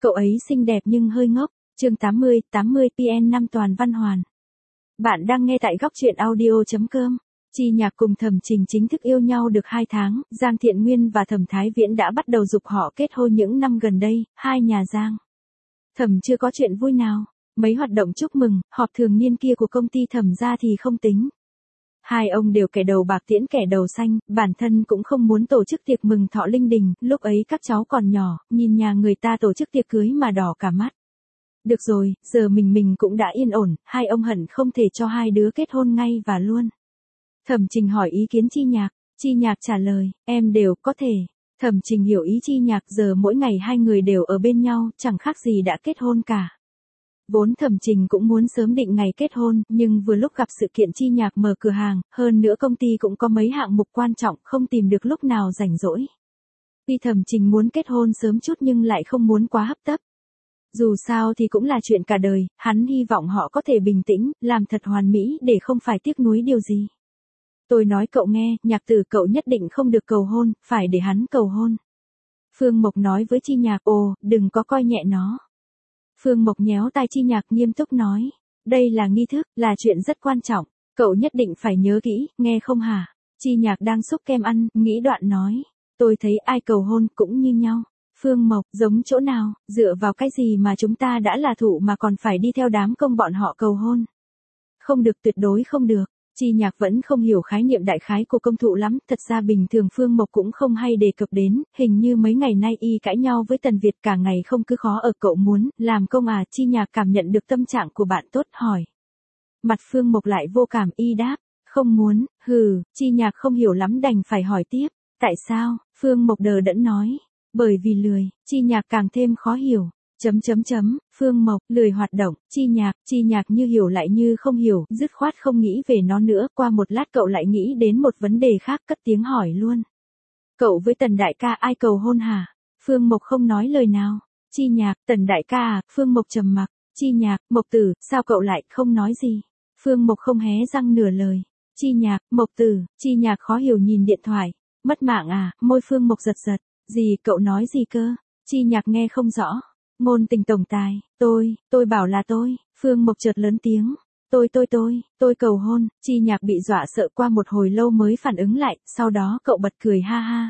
Cậu ấy xinh đẹp nhưng hơi ngốc. Chương 80 PN 5 toàn văn hoàn. Bạn đang nghe tại góc truyện audio.com. Chi Nhạc cùng Thẩm Trình chính thức yêu nhau được 2 tháng, Giang Thiện Nguyên và Thẩm Thái Viễn đã bắt đầu giục họ kết hôn những năm gần đây, hai nhà Giang Thẩm chưa có chuyện vui nào. Mấy hoạt động chúc mừng, họp thường niên kia của công ty Thẩm ra thì không tính. Hai ông đều kẻ đầu bạc tiễn kẻ đầu xanh, bản thân cũng không muốn tổ chức tiệc mừng thọ linh đình, lúc ấy các cháu còn nhỏ, nhìn nhà người ta tổ chức tiệc cưới mà đỏ cả mắt. Được rồi, giờ mình cũng đã yên ổn, hai ông hận không thể cho hai đứa kết hôn ngay và luôn. Thẩm Trình hỏi ý kiến Chi Nhạc trả lời, em đều có thể. Thẩm Trình hiểu ý Chi Nhạc, giờ mỗi ngày hai người đều ở bên nhau, chẳng khác gì đã kết hôn cả. Vốn Thẩm Trình cũng muốn sớm định ngày kết hôn, nhưng vừa lúc gặp sự kiện Chi Nhạc mở cửa hàng, hơn nữa công ty cũng có mấy hạng mục quan trọng, không tìm được lúc nào rảnh rỗi. Tuy Thẩm Trình muốn kết hôn sớm chút nhưng lại không muốn quá hấp tấp. Dù sao thì cũng là chuyện cả đời, hắn hy vọng họ có thể bình tĩnh, làm thật hoàn mỹ để không phải tiếc nuối điều gì. Tôi nói cậu nghe, Nhạc tử cậu nhất định không được cầu hôn, phải để hắn cầu hôn. Phương Mộc nói với Chi Nhạc, ồ, đừng có coi nhẹ nó. Phương Mộc nhéo tai Chi Nhạc nghiêm túc nói, đây là nghi thức, là chuyện rất quan trọng, cậu nhất định phải nhớ kỹ, nghe không hả? Chi Nhạc đang xúc kem ăn, nghĩ đoạn nói, tôi thấy ai cầu hôn cũng như nhau. Phương Mộc, giống chỗ nào, dựa vào cái gì mà chúng ta đã là thụ mà còn phải đi theo đám công bọn họ cầu hôn? Không được, tuyệt đối không được. Chi Nhạc vẫn không hiểu khái niệm đại khái của công thụ lắm, thật ra bình thường Phương Mộc cũng không hay đề cập đến, hình như mấy ngày nay y cãi nhau với Tần Việt cả ngày không cứ khó ở, cậu muốn làm công à? Chi Nhạc cảm nhận được tâm trạng của bạn tốt, hỏi. Mặt Phương Mộc lại vô cảm, y đáp, không muốn. Chi Nhạc không hiểu lắm đành phải hỏi tiếp, tại sao? Phương Mộc đờ đẫn nói, bởi vì lười. Chi Nhạc càng thêm khó hiểu. Phương Mộc, lười hoạt động. Chi Nhạc như hiểu lại như không hiểu, dứt khoát không nghĩ về nó nữa, qua một lát cậu lại nghĩ đến một vấn đề khác, cất tiếng hỏi luôn. Cậu với Tần đại ca ai cầu hôn hả? Phương Mộc không nói lời nào. Chi Nhạc, Tần đại ca à? Phương Mộc trầm mặc. Chi Nhạc, Mộc tử, sao cậu lại không nói gì? Phương Mộc không hé răng nửa lời. Chi Nhạc, Mộc tử. Chi Nhạc khó hiểu nhìn điện thoại. Mất mạng à? Môi Phương Mộc giật giật. Gì, cậu nói gì cơ? Chi Nhạc nghe không rõ. Ngôn tình tổng tài, tôi bảo là tôi. Phương Mộc chợt lớn tiếng. Tôi cầu hôn. Chi Nhạc bị dọa sợ, qua một hồi lâu mới phản ứng lại, sau đó cậu bật cười ha ha.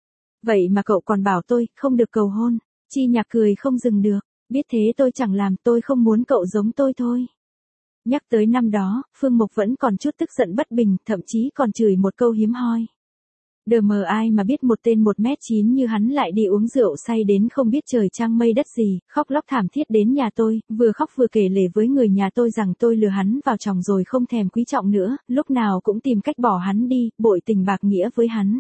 Vậy mà cậu còn bảo tôi không được cầu hôn. Chi Nhạc cười không dừng được. Biết thế tôi chẳng làm, tôi không muốn cậu giống tôi thôi. Nhắc tới năm đó, Phương Mộc vẫn còn chút tức giận bất bình, thậm chí còn chửi một câu hiếm hoi. Đờ mờ ai mà biết một tên 1m9 như hắn lại đi uống rượu say đến không biết trời trăng mây đất gì, khóc lóc thảm thiết đến nhà tôi, vừa khóc vừa kể lể với người nhà tôi rằng tôi lừa hắn vào chồng rồi không thèm quý trọng nữa, lúc nào cũng tìm cách bỏ hắn đi, bội tình bạc nghĩa với hắn.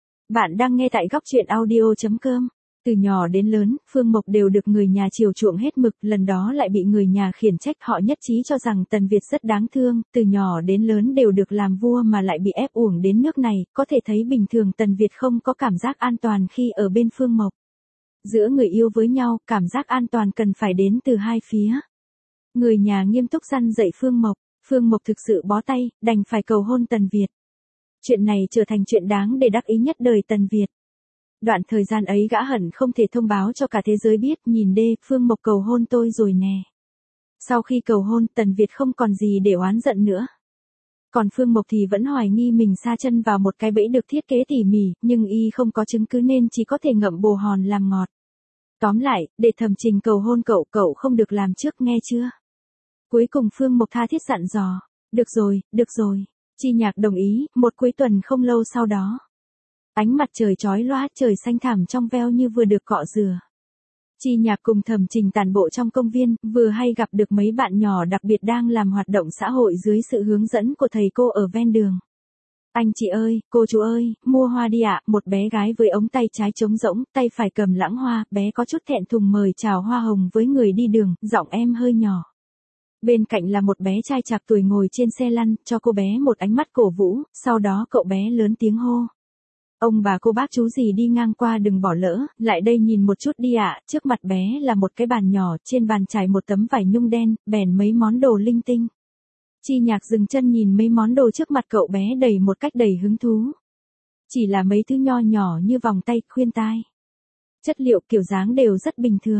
Bạn đang nghe tại góc truyện audio.com. Từ nhỏ đến lớn, Phương Mộc đều được người nhà chiều chuộng hết mực, lần đó lại bị người nhà khiển trách, họ nhất trí cho rằng Tần Việt rất đáng thương, từ nhỏ đến lớn đều được làm vua mà lại bị ép uổng đến nước này, có thể thấy bình thường Tần Việt không có cảm giác an toàn khi ở bên Phương Mộc. Giữa người yêu với nhau, cảm giác an toàn cần phải đến từ hai phía. Người nhà nghiêm túc răn dạy Phương Mộc thực sự bó tay, đành phải cầu hôn Tần Việt. Chuyện này trở thành chuyện đáng để đắc ý nhất đời Tần Việt. Đoạn thời gian ấy gã hận không thể thông báo cho cả thế giới biết, nhìn đê, Phương Mộc cầu hôn tôi rồi nè. Sau khi cầu hôn, Tần Việt không còn gì để oán giận nữa. Còn Phương Mộc thì vẫn hoài nghi mình sa chân vào một cái bẫy được thiết kế tỉ mỉ, nhưng y không có chứng cứ nên chỉ có thể ngậm bồ hòn làm ngọt. Tóm lại, để Thẩm Trình cầu hôn cậu không được làm trước, nghe chưa? Cuối cùng Phương Mộc tha thiết dặn dò. Được rồi. Chi Nhạc đồng ý. Một cuối tuần không lâu sau đó. Ánh mặt trời chói lóa, trời xanh thẳm trong veo như vừa được cọ rửa. Chi Nhạc cùng Thẩm Trình tản bộ trong công viên, vừa hay gặp được mấy bạn nhỏ đặc biệt đang làm hoạt động xã hội dưới sự hướng dẫn của thầy cô ở ven đường. Anh chị ơi, cô chú ơi, mua hoa đi ạ. Một bé gái với ống tay trái trống rỗng, tay phải cầm lãng hoa, bé có chút thẹn thùng mời chào hoa hồng với người đi đường, giọng em hơi nhỏ. Bên cạnh là một bé trai chạc tuổi ngồi trên xe lăn, cho cô bé một ánh mắt cổ vũ, sau đó cậu bé lớn tiếng hô. Ông bà cô bác chú gì đi ngang qua đừng bỏ lỡ, lại đây nhìn một chút đi ạ. Trước mặt bé là một cái bàn nhỏ, trên bàn trải một tấm vải nhung đen, bèn mấy món đồ linh tinh. Chi Nhạc dừng chân nhìn mấy món đồ trước mặt cậu bé một cách đầy hứng thú. Chỉ là mấy thứ nho nhỏ như vòng tay, khuyên tai. Chất liệu kiểu dáng đều rất bình thường.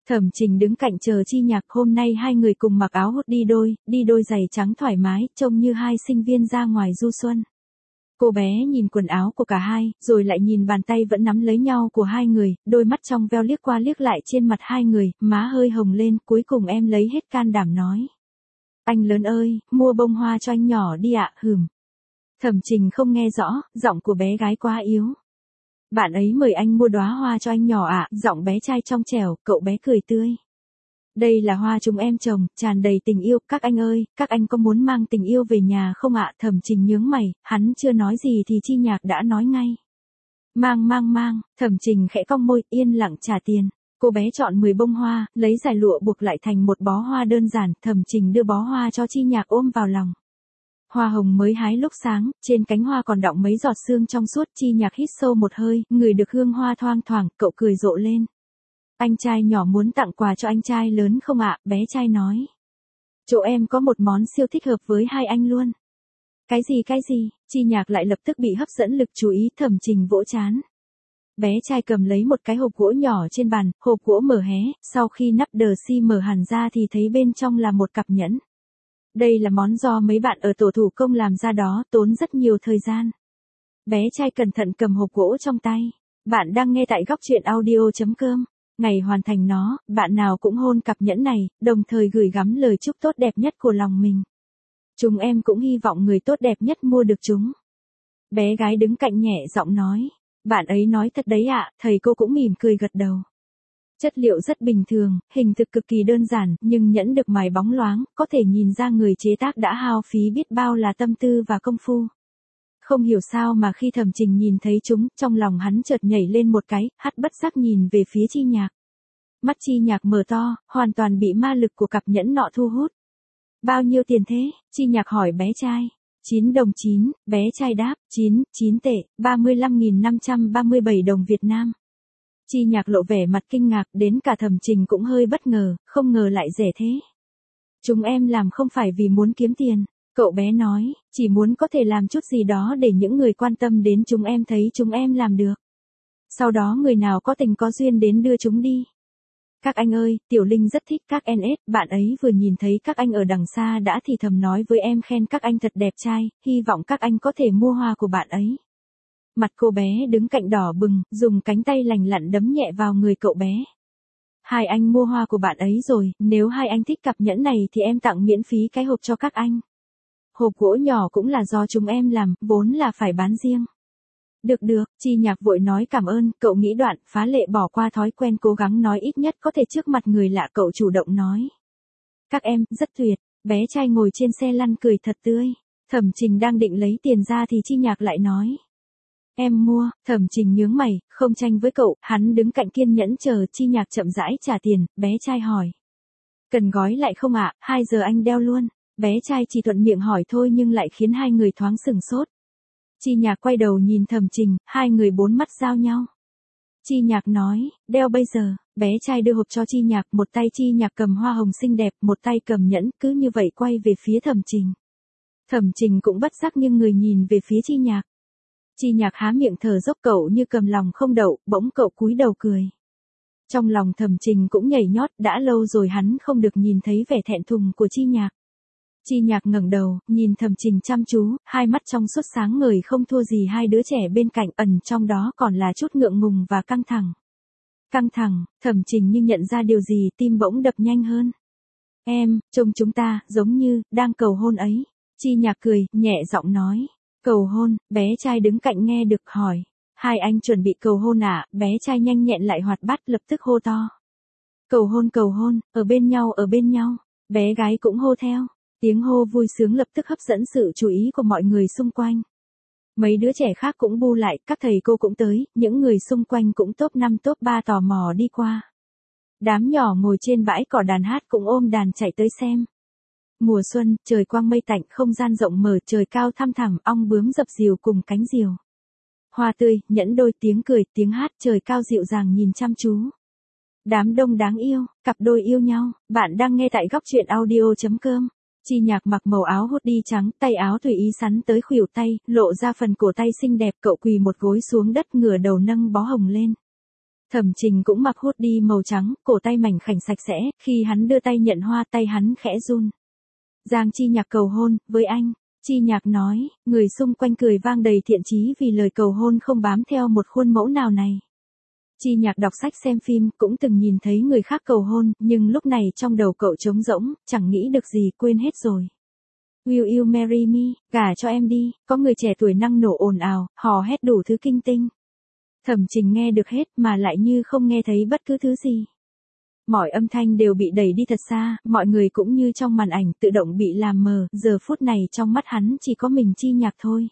Thẩm Trình đứng cạnh chờ Chi Nhạc, hôm nay hai người cùng mặc áo hốt đi đôi giày trắng thoải mái, trông như hai sinh viên ra ngoài du xuân. Cô bé nhìn quần áo của cả hai, rồi lại nhìn bàn tay vẫn nắm lấy nhau của hai người, đôi mắt trong veo liếc qua liếc lại trên mặt hai người, má hơi hồng lên, cuối cùng em lấy hết can đảm nói. Anh lớn ơi, mua bông hoa cho anh nhỏ đi ạ, hừm. Thẩm Trình không nghe rõ, giọng của bé gái quá yếu. Bạn ấy mời anh mua đóa hoa cho anh nhỏ ạ, giọng bé trai trong trẻo, cậu bé cười tươi. Đây là hoa chúng em trồng, tràn đầy tình yêu, các anh ơi, các anh có muốn mang tình yêu về nhà không ạ? Thẩm Trình nhướng mày, hắn chưa nói gì thì Chi Nhạc đã nói ngay. Mang, Thẩm Trình khẽ cong môi, yên lặng trả tiền. Cô bé chọn 10 bông hoa, lấy dải lụa buộc lại thành một bó hoa đơn giản, Thẩm Trình đưa bó hoa cho Chi Nhạc ôm vào lòng. Hoa hồng mới hái lúc sáng, trên cánh hoa còn đọng mấy giọt sương trong suốt. Chi Nhạc hít sâu một hơi, ngửi được hương hoa thoang thoảng, cậu cười rộ lên. Anh trai nhỏ muốn tặng quà cho anh trai lớn không ạ? Bé trai nói. Chỗ em có một món siêu thích hợp với hai anh luôn. Cái gì? Chi Nhạc lại lập tức bị hấp dẫn lực chú ý. Thẩm Trình vỗ trán. Bé trai cầm lấy một cái hộp gỗ nhỏ trên bàn, hộp gỗ mở hé, sau khi nắp đờ xi mở hẳn ra thì thấy bên trong là một cặp nhẫn. Đây là món do mấy bạn ở tổ thủ công làm ra đó, tốn rất nhiều thời gian. Bé trai cẩn thận cầm hộp gỗ trong tay. Bạn đang nghe tại goctruyện.audio.com. Ngày hoàn thành nó, bạn nào cũng hôn cặp nhẫn này, đồng thời gửi gắm lời chúc tốt đẹp nhất của lòng mình. Chúng em cũng hy vọng người tốt đẹp nhất mua được chúng. Bé gái đứng cạnh nhẹ giọng nói. Bạn ấy nói thật đấy ạ, thầy cô cũng mỉm cười gật đầu. Chất liệu rất bình thường, hình thực cực kỳ đơn giản, nhưng nhẫn được mài bóng loáng, có thể nhìn ra người chế tác đã hao phí biết bao là tâm tư và công phu. Không hiểu sao mà khi Thẩm Trình nhìn thấy chúng, trong lòng hắn chợt nhảy lên một cái, hắt bất giác nhìn về phía Chi Nhạc. Mắt Chi Nhạc mở to, hoàn toàn bị ma lực của cặp nhẫn nọ thu hút. Bao nhiêu tiền thế? Chi Nhạc hỏi bé trai. 9 đồng 9, bé trai đáp, 9 tệ, 35.537 đồng Việt Nam. Chi Nhạc lộ vẻ mặt kinh ngạc, đến cả Thẩm Trình cũng hơi bất ngờ, không ngờ lại rẻ thế. Chúng em làm không phải vì muốn kiếm tiền, cậu bé nói, chỉ muốn có thể làm chút gì đó để những người quan tâm đến chúng em thấy chúng em làm được. Sau đó người nào có tình có duyên đến đưa chúng đi. Các anh ơi, Tiểu Linh rất thích các NS, bạn ấy vừa nhìn thấy các anh ở đằng xa đã thì thầm nói với em khen các anh thật đẹp trai, hy vọng các anh có thể mua hoa của bạn ấy. Mặt cô bé đứng cạnh đỏ bừng, dùng cánh tay lành lặn đấm nhẹ vào người cậu bé. Hai anh mua hoa của bạn ấy rồi, nếu hai anh thích cặp nhẫn này thì em tặng miễn phí cái hộp cho các anh. Hộp gỗ nhỏ cũng là do chúng em làm, vốn là phải bán riêng. Được, Chi Nhạc vội nói cảm ơn, cậu nghĩ đoạn, phá lệ bỏ qua thói quen cố gắng nói ít nhất có thể trước mặt người lạ, cậu chủ động nói. Các em, rất tuyệt, bé trai ngồi trên xe lăn cười thật tươi. Thẩm Trình đang định lấy tiền ra thì Chi Nhạc lại nói. Em mua, Thẩm Trình nhướng mày, không tranh với cậu, hắn đứng cạnh kiên nhẫn chờ Chi Nhạc chậm rãi trả tiền, bé trai hỏi. Cần gói lại không ạ, 2 giờ anh đeo luôn. Bé trai chỉ thuận miệng hỏi thôi nhưng lại khiến hai người thoáng sừng sốt. Chi Nhạc quay đầu nhìn Thẩm Trình, hai người bốn mắt giao nhau. Chi Nhạc nói, đeo bây giờ, bé trai đưa hộp cho Chi Nhạc, một tay Chi Nhạc cầm hoa hồng xinh đẹp, một tay cầm nhẫn, cứ như vậy quay về phía Thẩm Trình. Thẩm Trình cũng bất giác nhưng người nhìn về phía Chi Nhạc. Chi Nhạc há miệng thở dốc, cậu như cầm lòng không đậu, bỗng cậu cúi đầu cười. Trong lòng Thẩm Trình cũng nhảy nhót, đã lâu rồi hắn không được nhìn thấy vẻ thẹn thùng của Chi Nhạc. Chi Nhạc ngẩng đầu, nhìn Thẩm Trình chăm chú, hai mắt trong suốt sáng ngời không thua gì hai đứa trẻ bên cạnh, ẩn trong đó còn là chút ngượng ngùng và căng thẳng. Thẩm Trình như nhận ra điều gì, tim bỗng đập nhanh hơn. Em, trông chúng ta, giống như, đang cầu hôn ấy. Chi Nhạc cười, nhẹ giọng nói. Cầu hôn, bé trai đứng cạnh nghe được hỏi. Hai anh chuẩn bị cầu hôn à? Bé trai nhanh nhẹn lại hoạt bát, lập tức hô to. Cầu hôn, ở bên nhau. Bé gái cũng hô theo. Tiếng hô vui sướng lập tức hấp dẫn sự chú ý của mọi người xung quanh. Mấy đứa trẻ khác cũng bu lại, các thầy cô cũng tới, những người xung quanh cũng top 5 top 3 tò mò đi qua. Đám nhỏ ngồi trên bãi cỏ đàn hát cũng ôm đàn chạy tới xem. Mùa xuân, trời quang mây tạnh, không gian rộng mở, trời cao thăm thẳm, ong bướm dập dìu cùng cánh diều. Hoa tươi, nhẫn đôi, tiếng cười, tiếng hát, trời cao dịu dàng nhìn chăm chú. Đám đông đáng yêu, cặp đôi yêu nhau, bạn đang nghe tại goctruyện.audio.com. Chi Nhạc mặc màu áo hoodie trắng, tay áo tùy ý sắn tới khuỷu tay, lộ ra phần cổ tay xinh đẹp, cậu quỳ một gối xuống đất ngửa đầu nâng bó hồng lên. Thẩm Trình cũng mặc hoodie màu trắng, cổ tay mảnh khảnh sạch sẽ, khi hắn đưa tay nhận hoa tay hắn khẽ run. Giang Chi Nhạc cầu hôn, với anh. Chi Nhạc nói, người xung quanh cười vang đầy thiện chí vì lời cầu hôn không bám theo một khuôn mẫu nào này. Chi Nhạc đọc sách xem phim, cũng từng nhìn thấy người khác cầu hôn, nhưng lúc này trong đầu cậu trống rỗng, chẳng nghĩ được gì, quên hết rồi. Will you marry me, gả cho em đi, có người trẻ tuổi năng nổ ồn ào, hò hét đủ thứ kinh tinh. Thẩm Trình nghe được hết mà lại như không nghe thấy bất cứ thứ gì. Mọi âm thanh đều bị đẩy đi thật xa, mọi người cũng như trong màn ảnh tự động bị làm mờ, giờ phút này trong mắt hắn chỉ có mình Chi Nhạc thôi.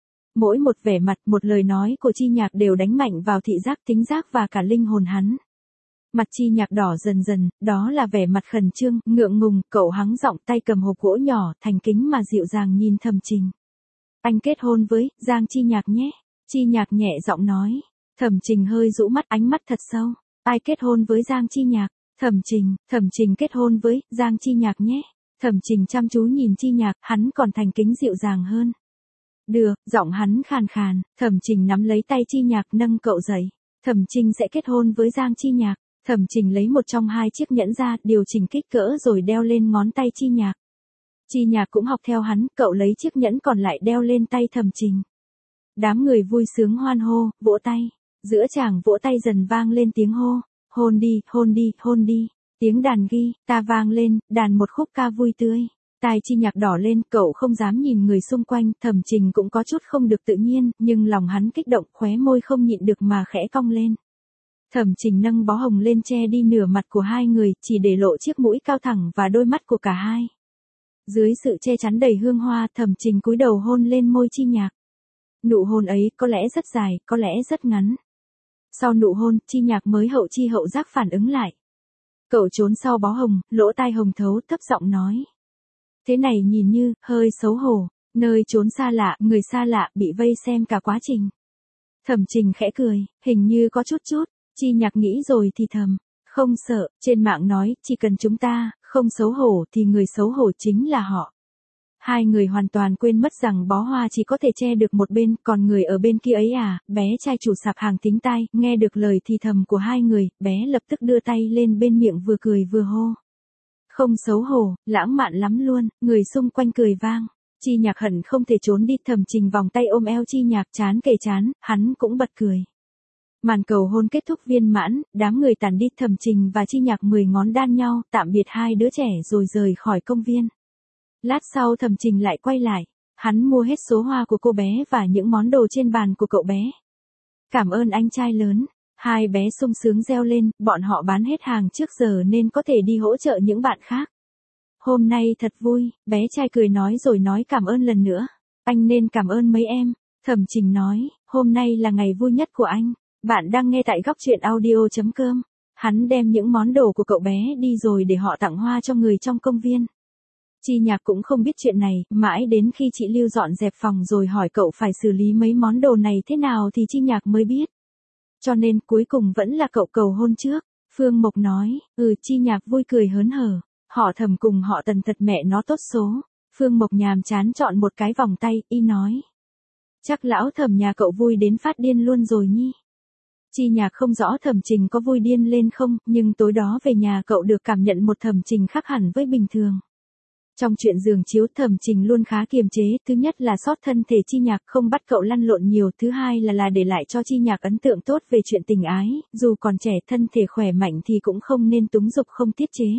Mỗi một vẻ mặt, một lời nói của Chi Nhạc đều đánh mạnh vào thị giác, thính giác và cả linh hồn hắn. Mặt Chi Nhạc đỏ dần dần, đó là vẻ mặt khẩn trương, ngượng ngùng, cậu hắng giọng tay cầm hộp gỗ nhỏ, thành kính mà dịu dàng nhìn Thẩm Trình. Anh kết hôn với Giang Chi Nhạc nhé. Chi Nhạc nhẹ giọng nói. Thẩm Trình hơi rũ mắt, ánh mắt thật sâu. Ai kết hôn với Giang Chi Nhạc? Thẩm Trình kết hôn với Giang Chi Nhạc nhé. Thẩm Trình chăm chú nhìn Chi Nhạc, hắn còn thành kính dịu dàng hơn. Được, giọng hắn khàn khàn, Thẩm Trình nắm lấy tay Chi Nhạc nâng cậu dậy. Thẩm Trình sẽ kết hôn với Giang Chi Nhạc. Thẩm Trình lấy một trong hai chiếc nhẫn ra, điều chỉnh kích cỡ rồi đeo lên ngón tay Chi Nhạc. Chi Nhạc cũng học theo hắn, cậu lấy chiếc nhẫn còn lại đeo lên tay Thẩm Trình. Đám người vui sướng hoan hô, vỗ tay. Giữa chàng vỗ tay dần vang lên tiếng hô. Hôn đi, hôn đi, hôn đi. Tiếng đàn guitar vang lên, đàn một khúc ca vui tươi. Tai Chi Nhạc đỏ lên, cậu không dám nhìn người xung quanh, Thẩm Trình cũng có chút không được tự nhiên, nhưng lòng hắn kích động, khóe môi không nhịn được mà khẽ cong lên. Thẩm Trình nâng bó hồng lên che đi nửa mặt của hai người, chỉ để lộ chiếc mũi cao thẳng và đôi mắt của cả hai. Dưới sự che chắn đầy hương hoa, Thẩm Trình cúi đầu hôn lên môi Chi Nhạc. Nụ hôn ấy có lẽ rất dài, có lẽ rất ngắn. Sau nụ hôn, Chi Nhạc mới hậu chi hậu giác phản ứng lại. Cậu trốn sau bó hồng, lỗ tai hồng thấu, thấp giọng nói. Thế này nhìn như, hơi xấu hổ, nơi trốn xa lạ, người xa lạ, bị vây xem cả quá trình. Thẩm Trình khẽ cười, hình như có chút. Chi Nhạc nghĩ rồi thì thầm, không sợ, trên mạng nói, chỉ cần chúng ta, không xấu hổ thì người xấu hổ chính là họ. Hai người hoàn toàn quên mất rằng bó hoa chỉ có thể che được một bên, còn người ở bên kia ấy à, bé trai chủ sạp hàng thính tai, nghe được lời thì thầm của hai người, bé lập tức đưa tay lên bên miệng vừa cười vừa hô. Không xấu hổ, lãng mạn lắm luôn, người xung quanh cười vang. Chi Nhạc hận không thể trốn đi, Thẩm Trình vòng tay ôm eo Chi Nhạc chán kề chán, hắn cũng bật cười. Màn cầu hôn kết thúc viên mãn, đám người tản đi, Thẩm Trình và Chi Nhạc 10 ngón đan nhau, tạm biệt hai đứa trẻ rồi rời khỏi công viên. Lát sau Thẩm Trình lại quay lại, hắn mua hết số hoa của cô bé và những món đồ trên bàn của cậu bé. Cảm ơn anh trai lớn, hai bé sung sướng reo lên, bọn họ bán hết hàng trước giờ nên có thể đi hỗ trợ những bạn khác. Hôm nay thật vui, bé trai cười nói rồi nói cảm ơn lần nữa. Anh nên cảm ơn mấy em, Thẩm Trình nói, hôm nay là ngày vui nhất của anh. Bạn đang nghe tại góc truyện audio.com. Hắn đem những món đồ của cậu bé đi rồi để họ tặng hoa cho người trong công viên. Chi Nhạc cũng không biết chuyện này, mãi đến khi chị Lưu dọn dẹp phòng rồi hỏi cậu phải xử lý mấy món đồ này thế nào thì Chi Nhạc mới biết. Cho nên cuối cùng vẫn là cậu cầu hôn trước. Phương Mộc nói, Chi Nhạc vui cười hớn hở. Họ Thẩm cùng họ Tần thật mẹ nó tốt số. Phương Mộc nhàm chán chọn một cái vòng tay, y nói. Chắc lão Thẩm nhà cậu vui đến phát điên luôn rồi nhi. Chi Nhạc không rõ Thẩm Trình có vui điên lên không, nhưng tối đó về nhà cậu được cảm nhận một Thẩm Trình khác hẳn với bình thường. Trong chuyện giường chiếu Thẩm Trình luôn khá kiềm chế, thứ nhất là sót thân thể Chi Nhạc không bắt cậu lăn lộn nhiều, thứ hai là để lại cho Chi Nhạc ấn tượng tốt về chuyện tình ái, dù còn trẻ thân thể khỏe mạnh thì cũng không nên túng dục không tiết chế.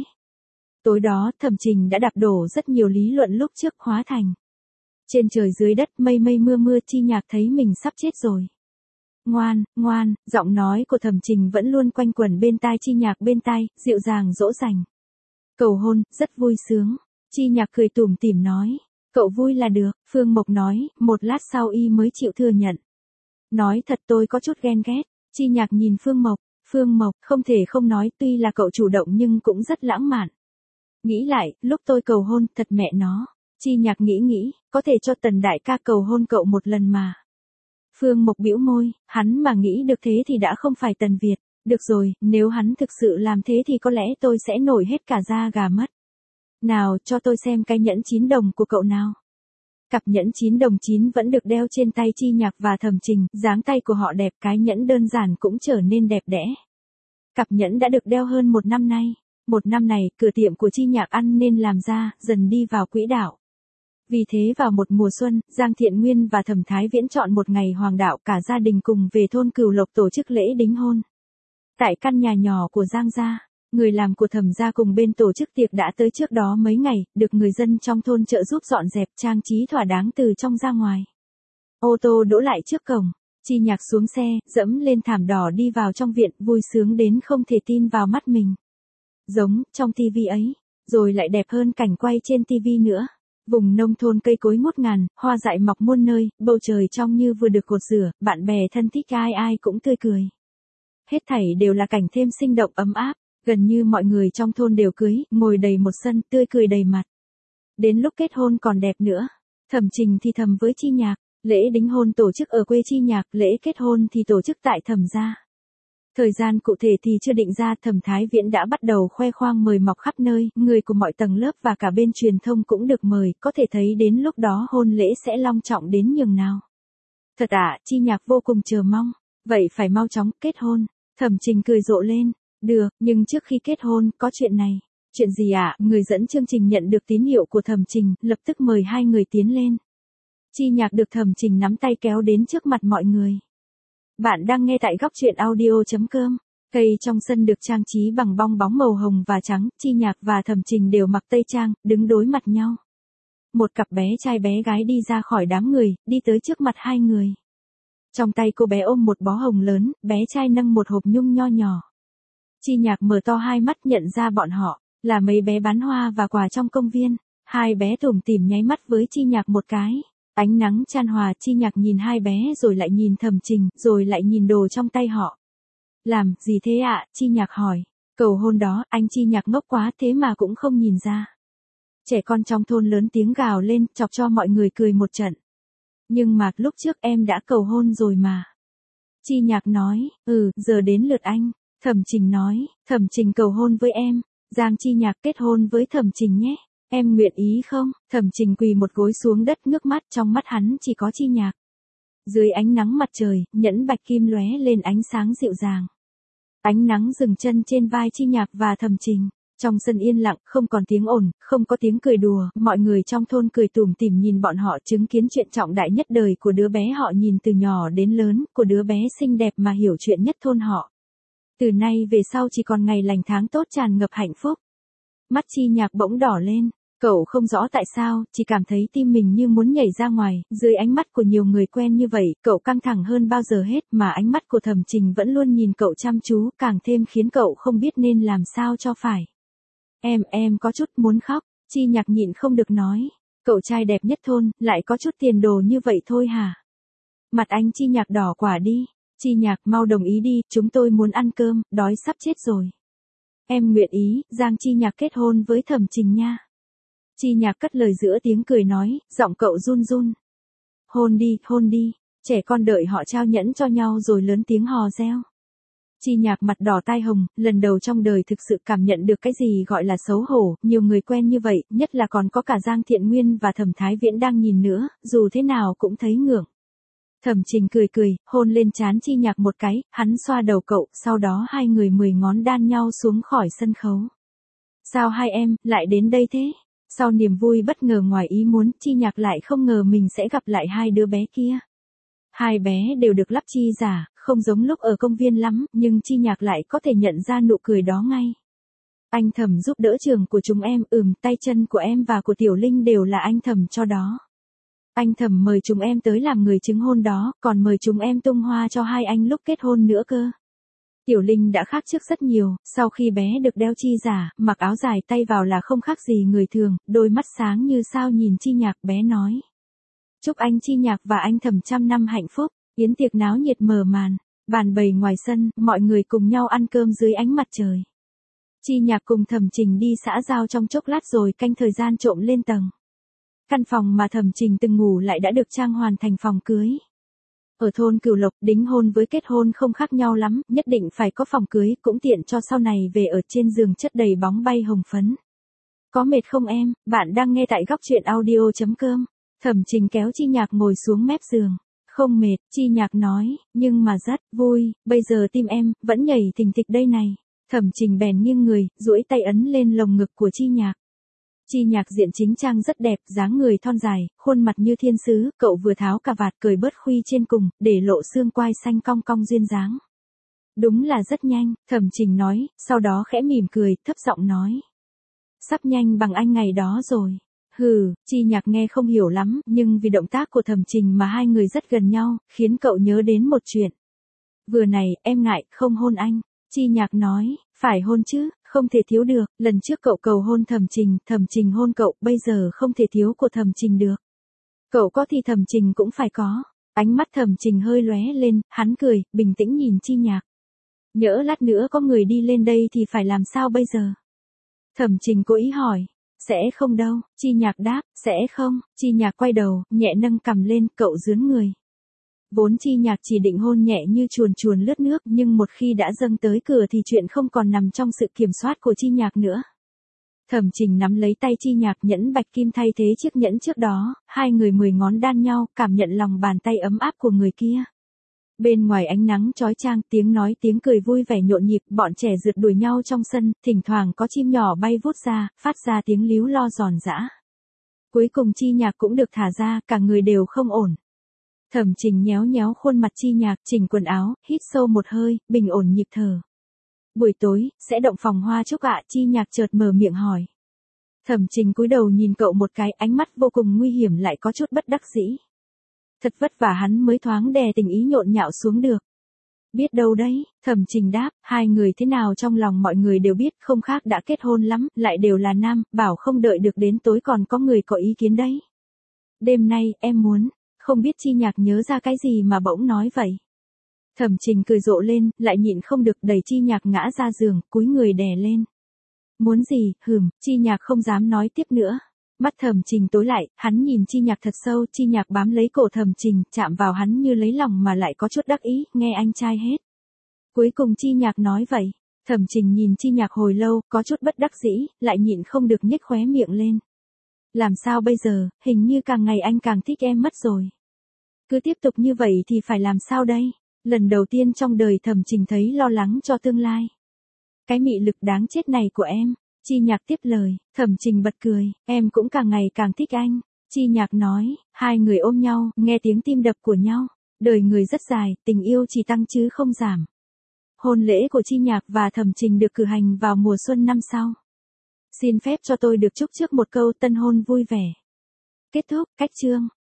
Tối đó Thẩm Trình đã đạp đổ rất nhiều lý luận lúc trước hóa thành. Trên trời dưới đất mây mây mưa mưa, Chi Nhạc thấy mình sắp chết rồi. Ngoan, giọng nói của Thẩm Trình vẫn luôn quanh quẩn bên tai Chi Nhạc bên tai, dịu dàng dỗ dành. Cầu hôn, rất vui sướng. Chi Nhạc cười tủm tỉm nói. Cậu vui là được, Phương Mộc nói, một lát sau y mới chịu thừa nhận. Nói thật tôi có chút ghen ghét. Chi Nhạc nhìn Phương Mộc, không thể không nói tuy là cậu chủ động nhưng cũng rất lãng mạn. Nghĩ lại, lúc tôi cầu hôn, thật mẹ nó. Chi Nhạc nghĩ, có thể cho Tần đại ca cầu hôn cậu một lần mà. Phương Mộc bĩu môi, hắn mà nghĩ được thế thì đã không phải Tần Việt. Được rồi, nếu hắn thực sự làm thế thì có lẽ tôi sẽ nổi hết cả da gà mất. Nào, cho tôi xem cái nhẫn 9 đồng của cậu nào. Cặp nhẫn 9 đồng 9 vẫn được đeo trên tay Chi Nhạc và Thẩm Trình, dáng tay của họ đẹp, cái nhẫn đơn giản cũng trở nên đẹp đẽ. Cặp nhẫn đã được đeo hơn 1 năm nay. 1 năm này, cửa tiệm của Chi Nhạc ăn nên làm ra, dần đi vào quỹ đạo. Vì thế vào một mùa xuân, Giang Thiện Nguyên và Thẩm Thái Viễn chọn một ngày hoàng đạo cả gia đình cùng về thôn Cửu Lộc tổ chức lễ đính hôn. Tại căn nhà nhỏ của Giang gia, người làm của Thẩm gia cùng bên tổ chức tiệc đã tới trước đó mấy ngày, được người dân trong thôn trợ giúp dọn dẹp trang trí thỏa đáng từ trong ra ngoài. Ô tô đỗ lại trước cổng, Chi Nhạc xuống xe, dẫm lên thảm đỏ đi vào trong viện, vui sướng đến không thể tin vào mắt mình. Giống trong tivi ấy, rồi lại đẹp hơn cảnh quay trên tivi nữa. Vùng nông thôn cây cối ngút ngàn, hoa dại mọc muôn nơi, bầu trời trong như vừa được cột rửa, bạn bè thân thích ai ai cũng tươi cười. Hết thảy đều là cảnh thêm sinh động ấm áp, gần như mọi người trong thôn đều cưới, ngồi đầy một sân, tươi cười đầy mặt. Đến lúc kết hôn còn đẹp nữa. Thẩm Trình thì thầm với Chi Nhạc, lễ đính hôn tổ chức ở quê Chi Nhạc, lễ kết hôn thì tổ chức tại Thẩm gia. Thời gian cụ thể thì chưa định ra, Thẩm Thái Viễn đã bắt đầu khoe khoang mời mọc khắp nơi, người của mọi tầng lớp và cả bên truyền thông cũng được mời, có thể thấy đến lúc đó hôn lễ sẽ long trọng đến nhường nào. Thật Chi Nhạc vô cùng chờ mong, vậy phải mau chóng kết hôn. Thẩm Trình cười rộ lên, được, nhưng trước khi kết hôn, có chuyện này. Chuyện gì Người dẫn chương trình nhận được tín hiệu của Thẩm Trình, lập tức mời hai người tiến lên. Chi Nhạc được Thẩm Trình nắm tay kéo đến trước mặt mọi người. Bạn đang nghe tại góc truyện audio.com. Cây trong sân được trang trí bằng bong bóng màu hồng và trắng, Chi Nhạc và Thẩm Trình đều mặc tây trang, đứng đối mặt nhau. Một cặp bé trai bé gái đi ra khỏi đám người, đi tới trước mặt hai người. Trong tay cô bé ôm một bó hồng lớn, bé trai nâng một hộp nhung nho nhỏ. Chi Nhạc mở to hai mắt nhận ra bọn họ, là mấy bé bán hoa và quà trong công viên. Hai bé tủm tỉm nháy mắt với Chi Nhạc một cái. Ánh nắng chan hòa, Chi Nhạc nhìn hai bé rồi lại nhìn Thẩm Trình, rồi lại nhìn đồ trong tay họ. Làm gì thế Chi Nhạc hỏi. Cầu hôn đó, anh Chi Nhạc ngốc quá thế mà cũng không nhìn ra. Trẻ con trong thôn lớn tiếng gào lên, chọc cho mọi người cười một trận. Nhưng mà lúc trước em đã cầu hôn rồi mà. Chi Nhạc nói, giờ đến lượt anh. Thẩm Trình nói, Thẩm Trình cầu hôn với em. Giang Chi Nhạc kết hôn với Thẩm Trình nhé. Em nguyện ý không? Thẩm Trình quỳ một gối xuống đất, ngước mắt, trong mắt hắn chỉ có Chi Nhạc. Dưới ánh nắng mặt trời, nhẫn bạch kim lóe lên ánh sáng dịu dàng. Ánh nắng dừng chân trên vai Chi Nhạc và Thẩm Trình. Trong sân yên lặng, không còn tiếng ồn, không có tiếng cười đùa, mọi người trong thôn cười tủm tỉm nhìn bọn họ, chứng kiến chuyện trọng đại nhất đời của đứa bé họ nhìn từ nhỏ đến lớn, của đứa bé xinh đẹp mà hiểu chuyện nhất thôn họ. Từ nay về sau chỉ còn ngày lành tháng tốt tràn ngập hạnh phúc. Mắt Chi Nhạc bỗng đỏ lên. Cậu không rõ tại sao, chỉ cảm thấy tim mình như muốn nhảy ra ngoài, dưới ánh mắt của nhiều người quen như vậy, cậu căng thẳng hơn bao giờ hết, mà ánh mắt của Thẩm Trình vẫn luôn nhìn cậu chăm chú, càng thêm khiến cậu không biết nên làm sao cho phải. Em có chút muốn khóc, Chi Nhạc nhịn không được nói. Cậu trai đẹp nhất thôn, lại có chút tiền đồ như vậy thôi hả? Mặt anh Chi Nhạc đỏ quả đi. Chi Nhạc mau đồng ý đi, chúng tôi muốn ăn cơm, đói sắp chết rồi. Em nguyện ý, Giang Chi Nhạc kết hôn với Thẩm Trình nha. Chi Nhạc cất lời giữa tiếng cười nói, giọng cậu run run. Hôn đi, trẻ con đợi họ trao nhẫn cho nhau rồi lớn tiếng hò reo. Chi Nhạc mặt đỏ tai hồng, lần đầu trong đời thực sự cảm nhận được cái gì gọi là xấu hổ, nhiều người quen như vậy, nhất là còn có cả Giang Thiện Nguyên và Thẩm Thái Viễn đang nhìn nữa, dù thế nào cũng thấy ngượng. Thẩm Trình cười, hôn lên trán Chi Nhạc một cái, hắn xoa đầu cậu, sau đó hai người 10 ngón đan nhau xuống khỏi sân khấu. Sao hai em lại đến đây thế? Sau niềm vui bất ngờ ngoài ý muốn, Chi Nhạc lại không ngờ mình sẽ gặp lại hai đứa bé kia. Hai bé đều được lắp chi giả, không giống lúc ở công viên lắm, nhưng Chi Nhạc lại có thể nhận ra nụ cười đó ngay. Anh Thẩm giúp đỡ trường của chúng em, tay chân của em và của Tiểu Linh đều là anh Thẩm cho đó. Anh Thẩm mời chúng em tới làm người chứng hôn đó, còn mời chúng em tung hoa cho hai anh lúc kết hôn nữa cơ. Tiểu Linh đã khác trước rất nhiều, sau khi bé được đeo chi giả, mặc áo dài tay vào là không khác gì người thường, đôi mắt sáng như sao nhìn Chi Nhạc, bé nói. Chúc anh Chi Nhạc và anh Thẩm trăm năm hạnh phúc. Yến tiệc náo nhiệt mở màn, bàn bày ngoài sân, mọi người cùng nhau ăn cơm dưới ánh mặt trời. Chi Nhạc cùng Thẩm Trình đi xã giao trong chốc lát rồi canh thời gian trộm lên tầng. Căn phòng mà Thẩm Trình từng ngủ lại đã được trang hoàn thành phòng cưới. Ở thôn Cửu Lộc, đính hôn với kết hôn không khác nhau lắm, nhất định phải có phòng cưới, cũng tiện cho sau này về ở trên giường chất đầy bóng bay hồng phấn. Có mệt không em? Bạn đang nghe tại góc truyện audio.com. Thẩm Trình kéo Chi Nhạc ngồi xuống mép giường. Không mệt, Chi Nhạc nói, nhưng mà rất vui, bây giờ tim em vẫn nhảy thình thịch đây này. Thẩm Trình bèn nghiêng người, duỗi tay ấn lên lồng ngực của Chi Nhạc. Chi Nhạc diện chính trang rất đẹp, dáng người thon dài, khuôn mặt như thiên sứ, cậu vừa tháo cà vạt cởi bớt khuy trên cùng, để lộ xương quai xanh cong cong duyên dáng. Đúng là rất nhanh, Thẩm Trình nói, sau đó khẽ mỉm cười, thấp giọng nói. Sắp nhanh bằng anh ngày đó rồi. Hừ, Chi Nhạc nghe không hiểu lắm, nhưng vì động tác của Thẩm Trình mà hai người rất gần nhau, khiến cậu nhớ đến một chuyện. Vừa này, em ngại, không hôn anh. Chi Nhạc nói, phải hôn chứ, không thể thiếu được, lần trước cậu cầu hôn Thẩm Trình hôn cậu, bây giờ không thể thiếu của Thẩm Trình được. Cậu có thì Thẩm Trình cũng phải có. Ánh mắt Thẩm Trình hơi lóe lên, hắn cười, bình tĩnh nhìn Chi Nhạc. Nhỡ lát nữa có người đi lên đây thì phải làm sao bây giờ? Thẩm Trình cố ý hỏi. Sẽ không đâu, Chi Nhạc đáp, sẽ không. Chi Nhạc quay đầu, nhẹ nâng cằm lên, cậu dướn người. Vốn Chi Nhạc chỉ định hôn nhẹ như chuồn chuồn lướt nước, nhưng một khi đã dâng tới cửa thì chuyện không còn nằm trong sự kiểm soát của Chi Nhạc nữa. Thẩm Trình nắm lấy tay Chi Nhạc, nhẫn bạch kim thay thế chiếc nhẫn trước đó, hai người 10 ngón đan nhau, cảm nhận lòng bàn tay ấm áp của người kia. Bên ngoài ánh nắng chói chang, tiếng nói tiếng cười vui vẻ nhộn nhịp, bọn trẻ rượt đuổi nhau trong sân, thỉnh thoảng có chim nhỏ bay vút ra, phát ra tiếng líu lo giòn giã. Cuối cùng Chi Nhạc cũng được thả ra, cả người đều không ổn. Thẩm Trình nhéo nhéo khuôn mặt Chi Nhạc, chỉnh quần áo, hít sâu một hơi, bình ổn nhịp thở. Buổi tối, sẽ động phòng hoa chúc ạ? Chi Nhạc chợt mở miệng hỏi. Thẩm Trình cúi đầu nhìn cậu một cái, ánh mắt vô cùng nguy hiểm lại có chút bất đắc dĩ. Thật vất vả hắn mới thoáng đè tình ý nhộn nhạo xuống được. Biết đâu đấy, Thẩm Trình đáp, hai người thế nào trong lòng mọi người đều biết, không khác đã kết hôn lắm, lại đều là nam, bảo không đợi được đến tối còn có người có ý kiến đấy. Đêm nay, em muốn, không biết Chi Nhạc nhớ ra cái gì mà bỗng nói vậy. Thẩm Trình cười rộ lên, lại nhịn không được đẩy Chi Nhạc ngã ra giường, cúi người đè lên. Muốn gì, Chi Nhạc không dám nói tiếp nữa. Mắt Thẩm Trình tối lại, hắn nhìn Chi Nhạc thật sâu, Chi Nhạc bám lấy cổ Thẩm Trình, chạm vào hắn như lấy lòng mà lại có chút đắc ý, nghe anh trai hết. Cuối cùng Chi Nhạc nói vậy. Thẩm Trình nhìn Chi Nhạc hồi lâu, có chút bất đắc dĩ, lại nhịn không được nhếch khóe miệng lên. Làm sao bây giờ, hình như càng ngày anh càng thích em mất rồi. Cứ tiếp tục như vậy thì phải làm sao đây? Lần đầu tiên trong đời Thẩm Trình thấy lo lắng cho tương lai. Cái mị lực đáng chết này của em. Chi Nhạc tiếp lời, Thẩm Trình bật cười, em cũng càng ngày càng thích anh. Chi Nhạc nói, hai người ôm nhau, nghe tiếng tim đập của nhau. Đời người rất dài, tình yêu chỉ tăng chứ không giảm. Hôn lễ của Chi Nhạc và Thẩm Trình được cử hành vào mùa xuân năm sau. Xin phép cho tôi được chúc trước một câu tân hôn vui vẻ. Kết thúc, cách chương.